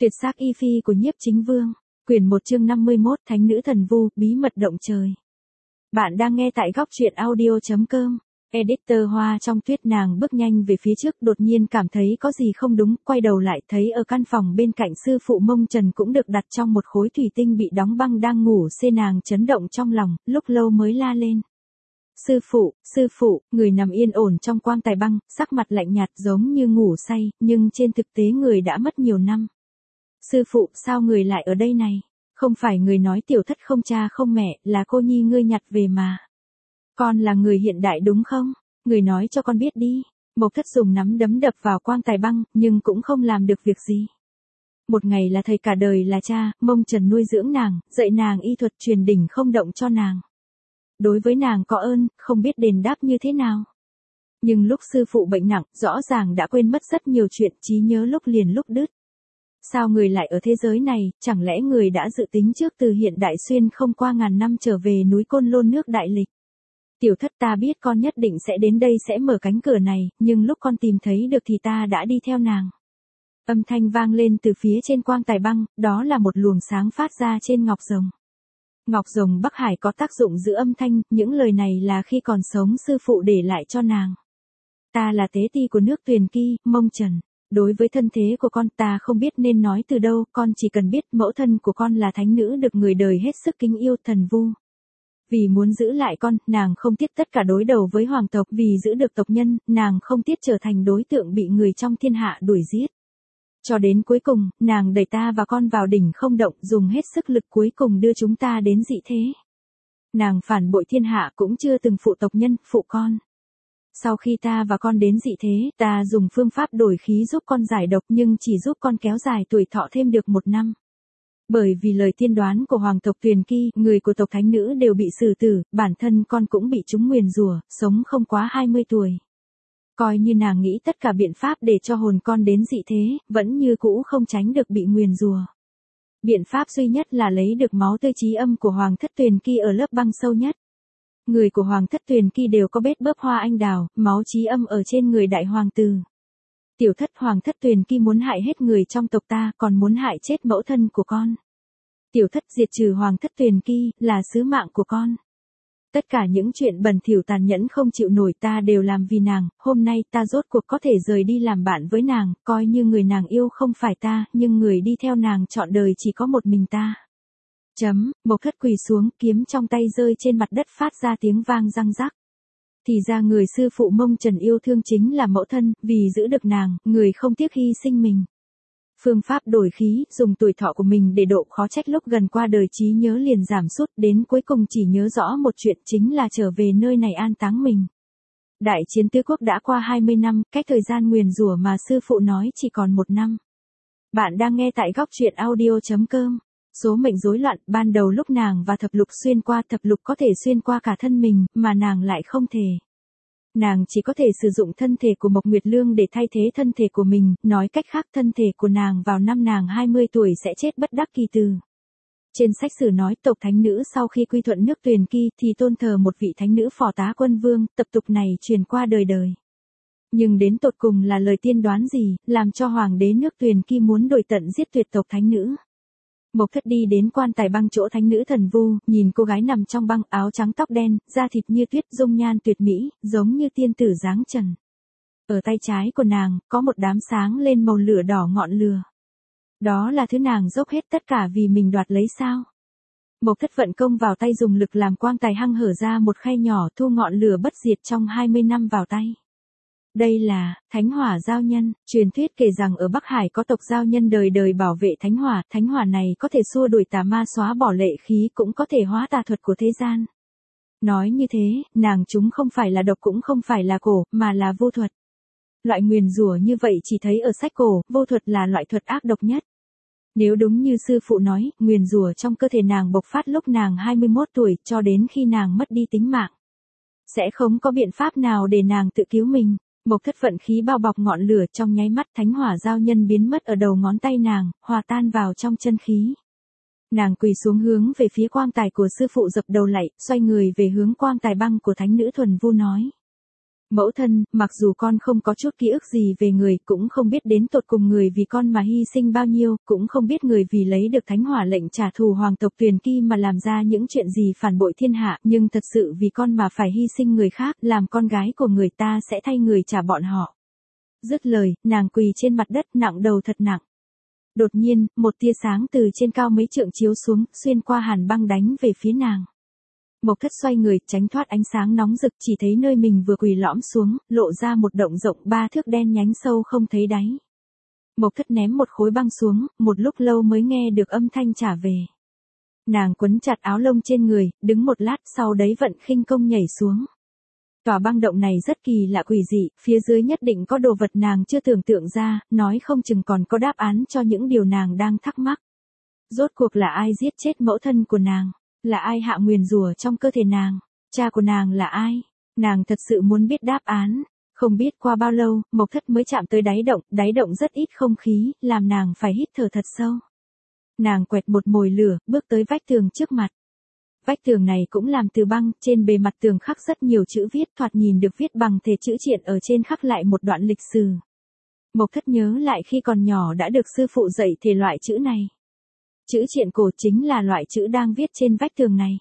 Tuyệt sắc y phi của Nhiếp Chính Vương, quyển 1 chương 51, Thánh nữ thần vu, bí mật động trời. Bạn đang nghe tại góc truyện audio.com. Editor Hoa trong tuyết. Nàng bước nhanh về phía trước, đột nhiên cảm thấy có gì không đúng, quay đầu lại thấy ở căn phòng bên cạnh sư phụ Mông Trần cũng được đặt trong một khối thủy tinh bị đóng băng đang ngủ. Nàng chấn động trong lòng, lúc lâu mới la lên. Sư phụ, người nằm yên ổn trong quang tài băng, sắc mặt lạnh nhạt giống như ngủ say, nhưng trên thực tế người đã mất nhiều năm. Sư phụ, sao người lại ở đây này? Không phải người nói tiểu thất không cha không mẹ, là cô nhi ngươi nhặt về mà. Con là người hiện đại đúng không? Người nói cho con biết đi. Mộc Thất dùng nắm đấm đập vào quang tài băng, nhưng cũng không làm được việc gì. Một ngày là thầy, cả đời là cha. Mông Trần nuôi dưỡng nàng, dạy nàng y thuật truyền đỉnh không động cho nàng. Đối với nàng có ơn, không biết đền đáp như thế nào. Nhưng lúc sư phụ bệnh nặng, rõ ràng đã quên mất rất nhiều chuyện, trí nhớ lúc liền lúc đứt. Sao người lại ở thế giới này, chẳng lẽ người đã dự tính trước từ hiện đại xuyên không qua ngàn năm trở về núi Côn Lôn nước Đại Lịch? Tiểu thất, ta biết con nhất định sẽ đến đây, sẽ mở cánh cửa này, nhưng lúc con tìm thấy được thì ta đã đi theo nàng. Âm thanh vang lên từ phía trên quang tài băng, đó là một luồng sáng phát ra trên ngọc rồng. Ngọc rồng Bắc Hải có tác dụng giữ âm thanh, những lời này là khi còn sống sư phụ để lại cho nàng. Ta là tế ti của nước Tuyền Ki, Mông Trần. Đối với thân thế của con, ta không biết nên nói từ đâu, con chỉ cần biết mẫu thân của con là thánh nữ được người đời hết sức kính yêu, thần vu. Vì muốn giữ lại con, nàng không tiếc tất cả đối đầu với hoàng tộc, vì giữ được tộc nhân, nàng không tiếc trở thành đối tượng bị người trong thiên hạ đuổi giết. Cho đến cuối cùng, nàng đẩy ta và con vào đỉnh không động, dùng hết sức lực cuối cùng đưa chúng ta đến dị thế. Nàng phản bội thiên hạ cũng chưa từng phụ tộc nhân, phụ con. Sau khi ta và con đến dị thế, ta dùng phương pháp đổi khí giúp con giải độc, nhưng chỉ giúp con kéo dài tuổi thọ thêm được 1 năm. Bởi vì lời tiên đoán của hoàng tộc Tuyền Ki, người của tộc thánh nữ đều bị xử tử, bản thân con cũng bị chúng nguyền rủa, sống không quá 20 tuổi. Coi như nàng nghĩ tất cả biện pháp để cho hồn con đến dị thế, vẫn như cũ không tránh được bị nguyền rủa. Biện pháp duy nhất là lấy được máu tươi chí âm của hoàng thất Tuyền Ki ở lớp băng sâu nhất. Người của hoàng thất Tuyền Ki đều có bết bớp hoa anh đào, máu chí âm ở trên người đại hoàng tử. Tiểu thất, hoàng thất Tuyền Ki muốn hại hết người trong tộc ta, còn muốn hại chết mẫu thân của con. Tiểu thất, diệt trừ hoàng thất Tuyền Ki, là sứ mạng của con. Tất cả những chuyện bẩn thỉu tàn nhẫn không chịu nổi ta đều làm vì nàng, hôm nay ta rốt cuộc có thể rời đi làm bạn với nàng, coi như người nàng yêu không phải ta, nhưng người đi theo nàng trọn đời chỉ có một mình ta. Mộc Thất quỳ xuống, kiếm trong tay rơi trên mặt đất phát ra tiếng vang răng rắc. Thì ra người sư phụ Mông Trần yêu thương chính là mẫu thân, vì giữ được nàng, người không tiếc hy sinh mình. Phương pháp đổi khí, dùng tuổi thọ của mình để độ, khó trách lúc gần qua đời trí nhớ liền giảm sút, đến cuối cùng chỉ nhớ rõ một chuyện, chính là trở về nơi này an táng mình. Đại chiến tứ quốc đã qua 20 năm, cách thời gian nguyền rủa mà sư phụ nói chỉ còn 1 năm. Bạn đang nghe tại góc truyện audio.com. Số mệnh rối loạn, ban đầu lúc nàng và thập lục xuyên qua, thập lục có thể xuyên qua cả thân mình, mà nàng lại không thể. Nàng chỉ có thể sử dụng thân thể của Mộc Nguyệt Lương để thay thế thân thể của mình, nói cách khác thân thể của nàng vào năm nàng 20 tuổi sẽ chết bất đắc kỳ tử. Trên sách sử nói tộc thánh nữ sau khi quy thuận nước Tuyền Ki thì tôn thờ một vị thánh nữ phò tá quân vương, tập tục này truyền qua đời đời. Nhưng đến tột cùng là lời tiên đoán gì, làm cho hoàng đế nước Tuyền Ki muốn đuổi tận giết tuyệt tộc thánh nữ. Mộc Thất đi đến quan tài băng chỗ thánh nữ thần vu, nhìn cô gái nằm trong băng, áo trắng tóc đen, da thịt như tuyết, dung nhan tuyệt mỹ, giống như tiên tử dáng trần. Ở tay trái của nàng, có một đám sáng lên màu lửa đỏ ngọn lửa. Đó là thứ nàng dốc hết tất cả vì mình đoạt lấy sao? Mộc Thất vận công vào tay, dùng lực làm quang tài hăng hở ra một khay nhỏ, thu ngọn lửa bất diệt trong 20 năm vào tay. Đây là Thánh Hỏa Giao Nhân. Truyền thuyết kể rằng ở Bắc Hải có tộc giao nhân đời đời bảo vệ thánh hỏa này có thể xua đuổi tà ma, xóa bỏ lệ khí, cũng có thể hóa tà thuật của thế gian. Nói như thế, nàng chúng không phải là độc cũng không phải là cổ, mà là vô thuật. Loại nguyền rủa như vậy chỉ thấy ở sách cổ, vô thuật là loại thuật ác độc nhất. Nếu đúng như sư phụ nói, nguyền rủa trong cơ thể nàng bộc phát lúc nàng 21 tuổi, cho đến khi nàng mất đi tính mạng. Sẽ không có biện pháp nào để nàng tự cứu mình. Mộc Thất vận khí bao bọc ngọn lửa, trong nháy mắt thánh hỏa giao nhân biến mất ở đầu ngón tay nàng, hòa tan vào trong chân khí. Nàng quỳ xuống hướng về phía quang tài của sư phụ, dập đầu lạy, xoay người về hướng quang tài băng của thánh nữ thuần vu nói. Mẫu thân, mặc dù con không có chút ký ức gì về người, cũng không biết đến tột cùng người vì con mà hy sinh bao nhiêu, cũng không biết người vì lấy được thánh hỏa lệnh trả thù hoàng tộc Tuyền Ki mà làm ra những chuyện gì phản bội thiên hạ, nhưng thật sự vì con mà phải hy sinh người khác, làm con gái của người ta sẽ thay người trả bọn họ. Dứt lời, nàng quỳ trên mặt đất nặng đầu thật nặng. Đột nhiên, một tia sáng từ trên cao mấy trượng chiếu xuống, xuyên qua hàn băng đánh về phía nàng. Mộc Thất xoay người, tránh thoát ánh sáng nóng rực, chỉ thấy nơi mình vừa quỳ lõm xuống, lộ ra một động rộng 3 thước đen nhánh sâu không thấy đáy. Mộc Thất ném một khối băng xuống, một lúc lâu mới nghe được âm thanh trả về. Nàng quấn chặt áo lông trên người, đứng một lát sau đấy vận khinh công nhảy xuống. Tòa băng động này rất kỳ lạ quỷ dị, phía dưới nhất định có đồ vật nàng chưa tưởng tượng ra, nói không chừng còn có đáp án cho những điều nàng đang thắc mắc. Rốt cuộc là ai giết chết mẫu thân của nàng? Là ai hạ nguyền rủa trong cơ thể nàng? Cha của nàng là ai? Nàng thật sự muốn biết đáp án. Không biết qua bao lâu, Mộc Thất mới chạm tới đáy động rất ít không khí, làm nàng phải hít thở thật sâu. Nàng quẹt một mồi lửa, bước tới vách tường trước mặt. Vách tường này cũng làm từ băng, trên bề mặt tường khắc rất nhiều chữ viết, thoạt nhìn được viết bằng thể chữ triện, ở trên khắc lại một đoạn lịch sử. Mộc Thất nhớ lại khi còn nhỏ đã được sư phụ dạy thể loại chữ này. Chữ triện cổ chính là loại chữ đang viết trên vách tường này.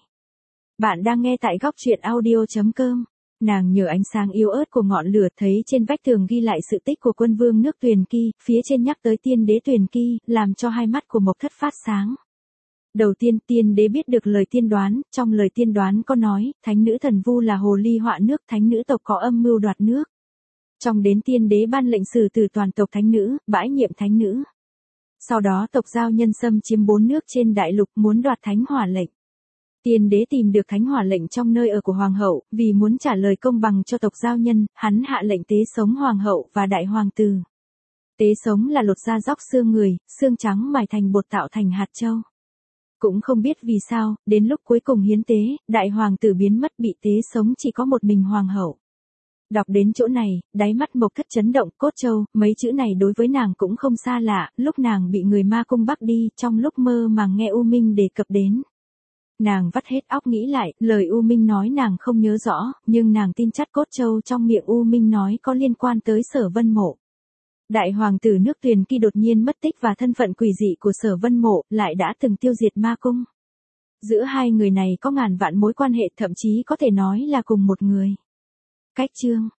Bạn đang nghe tại góc truyện audio.com. Nàng nhờ ánh sáng yếu ớt của ngọn lửa thấy trên vách tường ghi lại sự tích của quân vương nước Tuyền Ki, phía trên nhắc tới tiên đế Tuyền Ki, làm cho hai mắt của Mộc Thất phát sáng. Đầu tiên, tiên đế biết được lời tiên đoán, trong lời tiên đoán có nói, thánh nữ Thần Vu là hồ ly họa nước, thánh nữ tộc có âm mưu đoạt nước. Trong đến tiên đế ban lệnh xử tử toàn tộc thánh nữ, bãi nhiệm thánh nữ. Sau đó tộc Giao Nhân xâm chiếm 4 nước trên đại lục, muốn đoạt thánh hỏa lệnh. Tiên đế tìm được thánh hỏa lệnh trong nơi ở của hoàng hậu, vì muốn trả lời công bằng cho tộc Giao Nhân, hắn hạ lệnh tế sống hoàng hậu và đại hoàng tử. Tế sống là lột da róc xương người, xương trắng mài thành bột tạo thành hạt châu. Cũng không biết vì sao, đến lúc cuối cùng hiến tế, đại hoàng tử biến mất, bị tế sống chỉ có một mình hoàng hậu. Đọc đến chỗ này, đáy mắt Mộc Thất chấn động, cốt châu, mấy chữ này đối với nàng cũng không xa lạ, lúc nàng bị người ma cung bắt đi, trong lúc mơ màng nghe U Minh đề cập đến. Nàng vắt hết óc nghĩ lại, lời U Minh nói nàng không nhớ rõ, nhưng nàng tin chắc cốt châu trong miệng U Minh nói có liên quan tới Sở Vân Mộ. Đại hoàng tử nước Tuyền Ki đột nhiên mất tích và thân phận quỷ dị của Sở Vân Mộ lại đã từng tiêu diệt ma cung. Giữa hai người này có ngàn vạn mối quan hệ, thậm chí có thể nói là cùng một người. Cách chương